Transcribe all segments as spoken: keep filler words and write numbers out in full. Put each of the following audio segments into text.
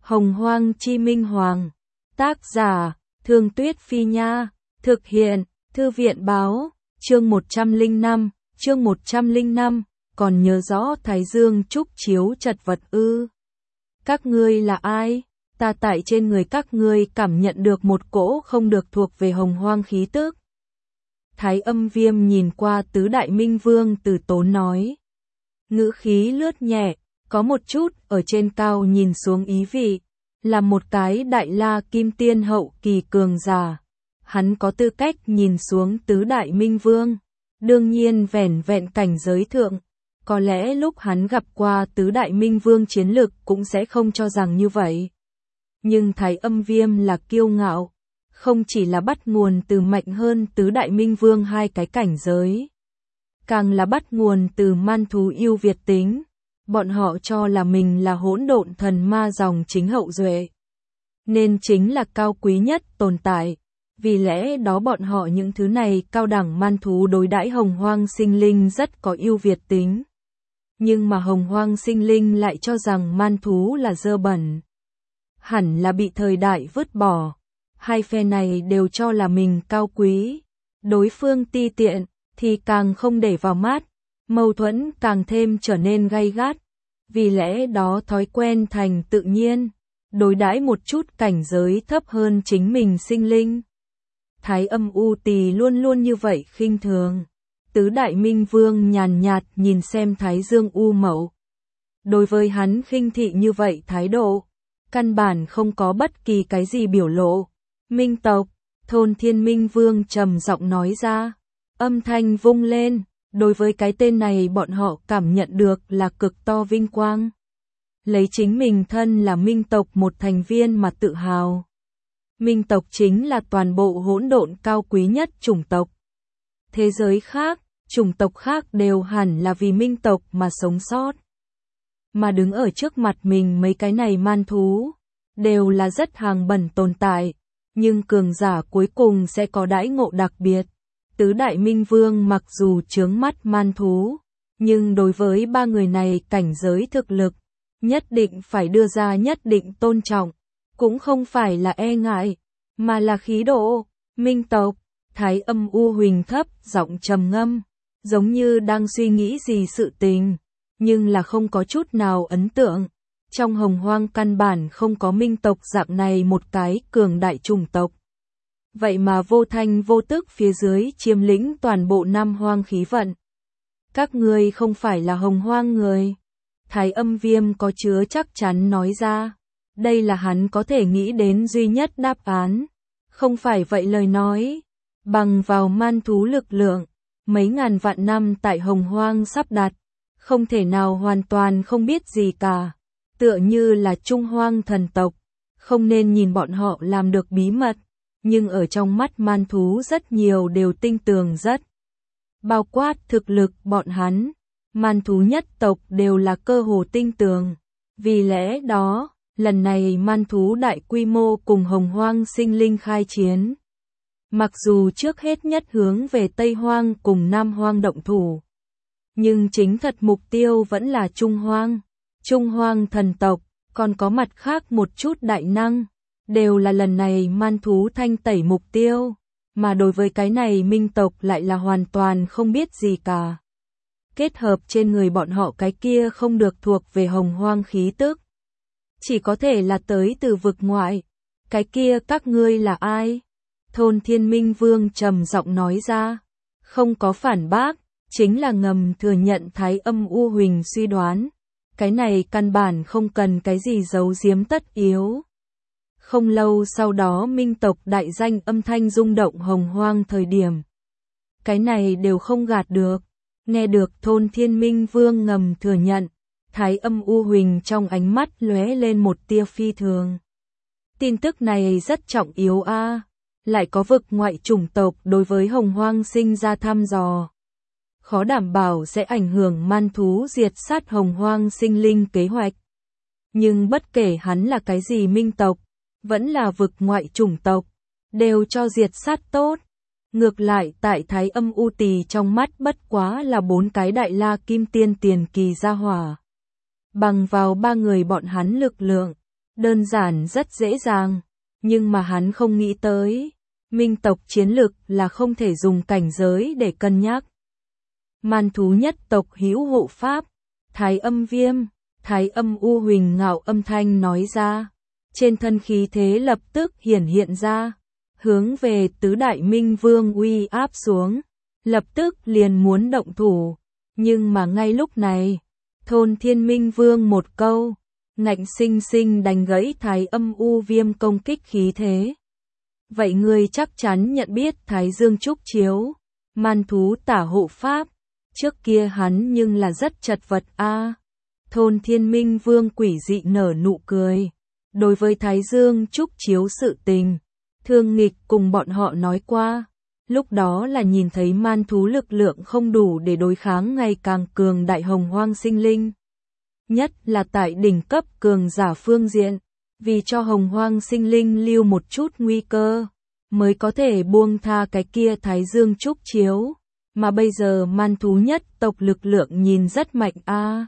Hồng Hoang Chi Minh Hoàng. Tác giả, Thương Tuyết Phi Nha. Thực hiện, Thư viện Báo. Chương một trăm lẻ năm, chương một trăm lẻ năm, còn nhớ rõ Thái Dương trúc chiếu chật vật ư? Các ngươi là ai? Ta tại trên người các ngươi cảm nhận được một cỗ không được thuộc về Hồng Hoang khí tức. Thái Âm Viêm nhìn qua tứ đại minh vương từ tốn nói. Ngữ khí lướt nhẹ, có một chút ở trên cao nhìn xuống ý vị, là một cái đại la kim tiên hậu kỳ cường giả. Hắn có tư cách nhìn xuống tứ đại minh vương, đương nhiên vẻn vẹn cảnh giới thượng. Có lẽ lúc hắn gặp qua tứ đại minh vương chiến lực cũng sẽ không cho rằng như vậy. Nhưng Thái Âm Viêm là kiêu ngạo, không chỉ là bắt nguồn từ mạnh hơn tứ đại minh vương hai cái cảnh giới, càng là bắt nguồn từ man thú yêu Việt tính. Bọn họ cho là mình là hỗn độn thần ma dòng chính hậu duệ, nên chính là cao quý nhất tồn tại. Vì lẽ đó bọn họ những thứ này cao đẳng man thú đối đãi Hồng Hoang sinh linh rất có ưu việt tính. Nhưng mà Hồng Hoang sinh linh lại cho rằng man thú là dơ bẩn, hẳn là bị thời đại vứt bỏ. Hai phe này đều cho là mình cao quý, đối phương ti tiện thì càng không để vào mắt, mâu thuẫn càng thêm trở nên gay gắt. Vì lẽ đó thói quen thành tự nhiên, đối đãi một chút cảnh giới thấp hơn chính mình sinh linh. Thái Âm U Tỳ luôn luôn như vậy khinh thường. Tứ đại minh vương nhàn nhạt nhìn xem Thái Dương U Mậu. Đối với hắn khinh thị như vậy thái độ, căn bản không có bất kỳ cái gì biểu lộ. Minh tộc, Thôn Thiên Minh Vương trầm giọng nói ra, âm thanh vung lên. Đối với cái tên này bọn họ cảm nhận được là cực to vinh quang. Lấy chính mình thân là minh tộc một thành viên mà tự hào. Minh tộc chính là toàn bộ hỗn độn cao quý nhất chủng tộc. Thế giới khác, chủng tộc khác đều hẳn là vì minh tộc mà sống sót. Mà đứng ở trước mặt mình mấy cái này man thú, đều là rất hàng bẩn tồn tại. Nhưng cường giả cuối cùng sẽ có đãi ngộ đặc biệt. Tứ đại minh vương mặc dù chướng mắt man thú, nhưng đối với ba người này cảnh giới thực lực, nhất định phải đưa ra nhất định tôn trọng, cũng không phải là e ngại, mà là khí độ. Minh tộc, Thái Âm U Huỳnh thấp giọng trầm ngâm, giống như đang suy nghĩ gì sự tình, nhưng là không có chút nào ấn tượng. Trong Hồng Hoang căn bản không có minh tộc dạng này một cái cường đại chủng tộc. Vậy mà vô thanh vô tức phía dưới chiếm lĩnh toàn bộ Nam Hoang khí vận. Các ngươi không phải là Hồng Hoang người. Thái Âm Viêm có chứa chắc chắn nói ra. Đây là hắn có thể nghĩ đến duy nhất đáp án. Không phải vậy lời nói. Bằng vào man thú lực lượng, mấy ngàn vạn năm tại Hồng Hoang sắp đặt, không thể nào hoàn toàn không biết gì cả. Tựa như là Trung Hoang thần tộc, không nên nhìn bọn họ làm được bí mật. Nhưng ở trong mắt man thú rất nhiều đều tinh tường rất. Bao quát thực lực bọn hắn, man thú nhất tộc đều là cơ hồ tinh tường. Vì lẽ đó, lần này man thú đại quy mô cùng Hồng Hoang sinh linh khai chiến. Mặc dù trước hết nhất hướng về Tây Hoang cùng Nam Hoang động thủ, nhưng chính thật mục tiêu vẫn là Trung Hoang. Trung Hoang thần tộc, còn có mặt khác một chút đại năng. Đều là lần này man thú thanh tẩy mục tiêu, mà đối với cái này minh tộc lại là hoàn toàn không biết gì cả. Kết hợp trên người bọn họ cái kia không được thuộc về Hồng Hoang khí tức, chỉ có thể là tới từ vực ngoại. Cái kia các ngươi là ai? Thôn Thiên Minh Vương trầm giọng nói ra, không có phản bác, chính là ngầm thừa nhận Thái Âm U Huỳnh suy đoán. Cái này căn bản không cần cái gì giấu giếm tất yếu. Không lâu sau đó minh tộc đại danh âm thanh rung động Hồng Hoang thời điểm. Cái này đều không gạt được. Nghe được Thôn Thiên Minh Vương ngầm thừa nhận, Thái Âm U Huỳnh trong ánh mắt lóe lên một tia phi thường. Tin tức này rất trọng yếu a, à. Lại có vực ngoại chủng tộc đối với Hồng Hoang sinh ra thăm dò. Khó đảm bảo sẽ ảnh hưởng man thú diệt sát Hồng Hoang sinh linh kế hoạch. Nhưng bất kể hắn là cái gì minh tộc, vẫn là vực ngoại chủng tộc, đều cho diệt sát tốt. Ngược lại tại Thái Âm U Tỳ trong mắt bất quá là bốn cái đại la kim tiên tiền kỳ gia hỏa. Bằng vào ba người bọn hắn lực lượng, Đơn giản rất dễ dàng, nhưng mà hắn không nghĩ tới, minh tộc chiến lực là không thể dùng cảnh giới để cân nhắc. Man thú nhất tộc hữu hộ pháp, Thái Âm Viêm, Thái Âm U Huỳnh ngạo âm thanh nói ra, trên thân khí thế lập tức hiển hiện ra, hướng về tứ đại minh vương uy áp xuống, lập tức liền muốn động thủ, nhưng mà ngay lúc này, Thôn Thiên Minh Vương một câu, ngạnh sinh sinh đánh gãy Thái Âm U Viêm công kích khí thế. Vậy ngươi chắc chắn nhận biết Thái Dương Trúc Chiếu, man thú tả hộ pháp, trước kia hắn nhưng là rất chật vật a. À. Thôn Thiên Minh Vương quỷ dị nở nụ cười, đối với Thái Dương Trúc Chiếu sự tình, Thương Nghịch cùng bọn họ nói qua, lúc đó là nhìn thấy man thú lực lượng không đủ để đối kháng ngày càng cường đại hồng hoang sinh linh. Nhất là tại đỉnh cấp cường giả phương diện, vì cho hồng hoang sinh linh lưu một chút nguy cơ, mới có thể buông tha cái kia Thái Dương Trúc Chiếu, mà bây giờ man thú nhất tộc lực lượng nhìn rất mạnh a. À.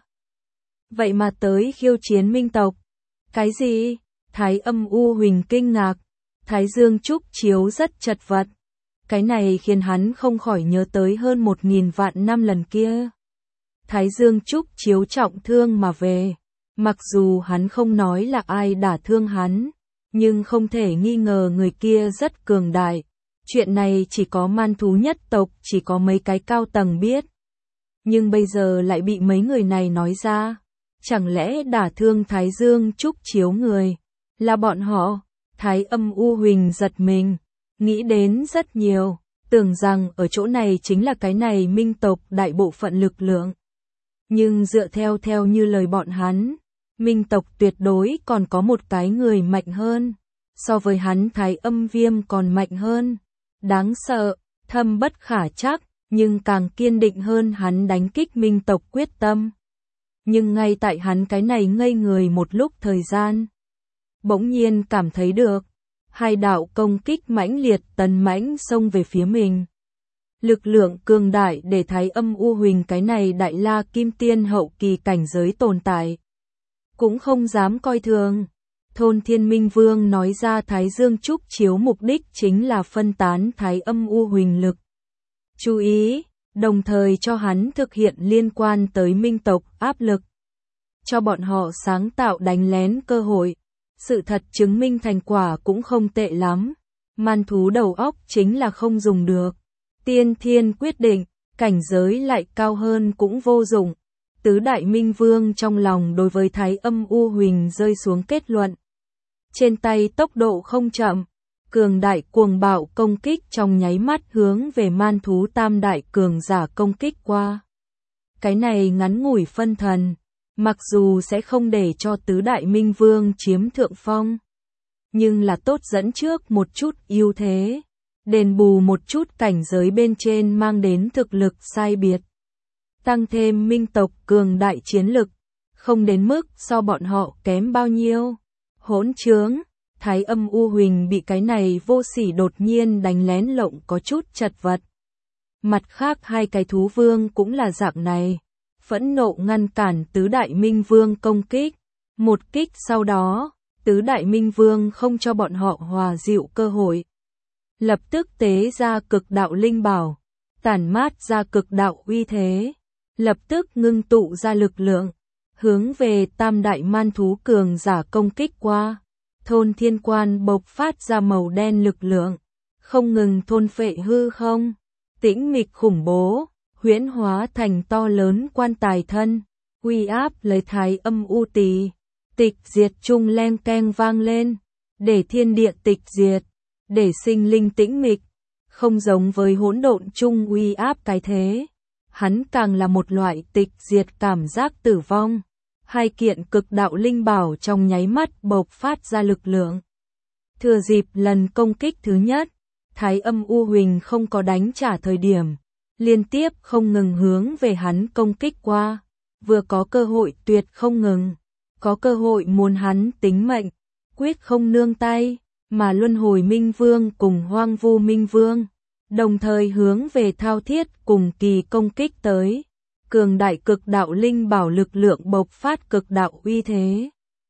Vậy mà tới khiêu chiến minh tộc. Cái gì? Thái Âm U Huỳnh kinh ngạc, Thái Dương Trúc Chiếu rất chật vật. Cái này khiến hắn không khỏi nhớ tới hơn một nghìn vạn năm lần kia. Thái Dương Trúc Chiếu trọng thương mà về, mặc dù hắn không nói là ai đả thương hắn, nhưng không thể nghi ngờ người kia rất cường đại. Chuyện này chỉ có man thú nhất tộc, chỉ có mấy cái cao tầng biết. Nhưng bây giờ lại bị mấy người này nói ra. Chẳng lẽ đả thương Thái Dương Trúc Chiếu người là bọn họ? Thái Âm U Huỳnh giật mình, nghĩ đến rất nhiều, tưởng rằng ở chỗ này chính là cái này minh tộc đại bộ phận lực lượng. Nhưng dựa theo theo như lời bọn hắn, minh tộc tuyệt đối còn có một cái người mạnh hơn, so với hắn Thái Âm Viêm còn mạnh hơn. Đáng sợ, thâm bất khả trắc, nhưng càng kiên định hơn hắn đánh kích minh tộc quyết tâm. Nhưng ngay tại hắn cái này ngây người một lúc thời gian, bỗng nhiên cảm thấy được, hai đạo công kích mãnh liệt tấn mãnh xông về phía mình. Lực lượng cường đại để Thái Âm U Huỳnh cái này đại la kim tiên hậu kỳ cảnh giới tồn tại, cũng không dám coi thường. Thôn Thiên Minh Vương nói ra Thái Dương Trúc Chiếu mục đích chính là phân tán Thái Âm U Huỳnh lực. Chú ý, đồng thời cho hắn thực hiện liên quan tới minh tộc áp lực, cho bọn họ sáng tạo đánh lén cơ hội. Sự thật chứng minh thành quả cũng không tệ lắm. Man thú đầu óc chính là không dùng được. Tiên thiên quyết định, cảnh giới lại cao hơn cũng vô dụng. Tứ đại minh vương trong lòng đối với Thái Âm U Huỳnh rơi xuống kết luận. Trên tay tốc độ không chậm, cường đại cuồng bạo công kích trong nháy mắt hướng về man thú tam đại cường giả công kích qua. Cái này ngắn ngủi phân thần, mặc dù sẽ không để cho tứ đại minh vương chiếm thượng phong, nhưng là tốt dẫn trước một chút ưu thế, đền bù một chút cảnh giới bên trên mang đến thực lực sai biệt. Tăng thêm minh tộc cường đại chiến lực, không đến mức so bọn họ kém bao nhiêu. Hỗn trướng, Thái Âm U Huỳnh bị cái này vô sỉ đột nhiên đánh lén lộng có chút chật vật. Mặt khác hai cái thú vương cũng là dạng này, phẫn nộ ngăn cản tứ đại minh vương công kích. Một kích sau đó, tứ đại minh vương không cho bọn họ hòa dịu cơ hội. Lập tức tế ra cực đạo linh bảo, tản mát ra cực đạo uy thế, lập tức ngưng tụ ra lực lượng, hướng về tam đại man thú cường giả công kích qua. Thôn Thiên Quan bộc phát ra màu đen lực lượng, không ngừng thôn phệ hư không, tĩnh mịch khủng bố, huyễn hóa thành to lớn quan tài thân, uy áp lấy Thái Âm U Tỳ, tịch diệt chung len keng vang lên, để thiên địa tịch diệt, để sinh linh tĩnh mịch, không giống với hỗn độn chung uy áp cái thế. Hắn càng là một loại tịch diệt cảm giác tử vong. Hai kiện cực đạo linh bảo trong nháy mắt bộc phát ra lực lượng. Thừa dịp lần công kích thứ nhất, Thái Âm U Huỳnh không có đánh trả thời điểm, liên tiếp không ngừng hướng về hắn công kích qua, vừa có cơ hội tuyệt không ngừng, có cơ hội muốn hắn tính mệnh, quyết không nương tay, mà Luân Hồi Minh Vương cùng Hoang Vu Minh Vương, đồng thời hướng về thao thiết cùng kỳ công kích tới. Cường đại cực đạo linh bảo lực lượng bộc phát cực đạo uy thế.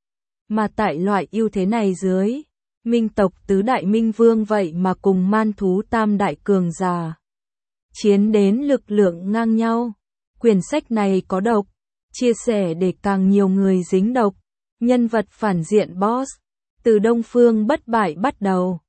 Mà tại loại ưu thế này dưới, minh tộc tứ đại minh vương vậy mà cùng man thú tam đại cường giả chiến đến lực lượng ngang nhau. Quyển sách này có độc, chia sẻ để càng nhiều người dính độc. Nhân vật phản diện boss, từ Đông Phương bất bại bắt đầu.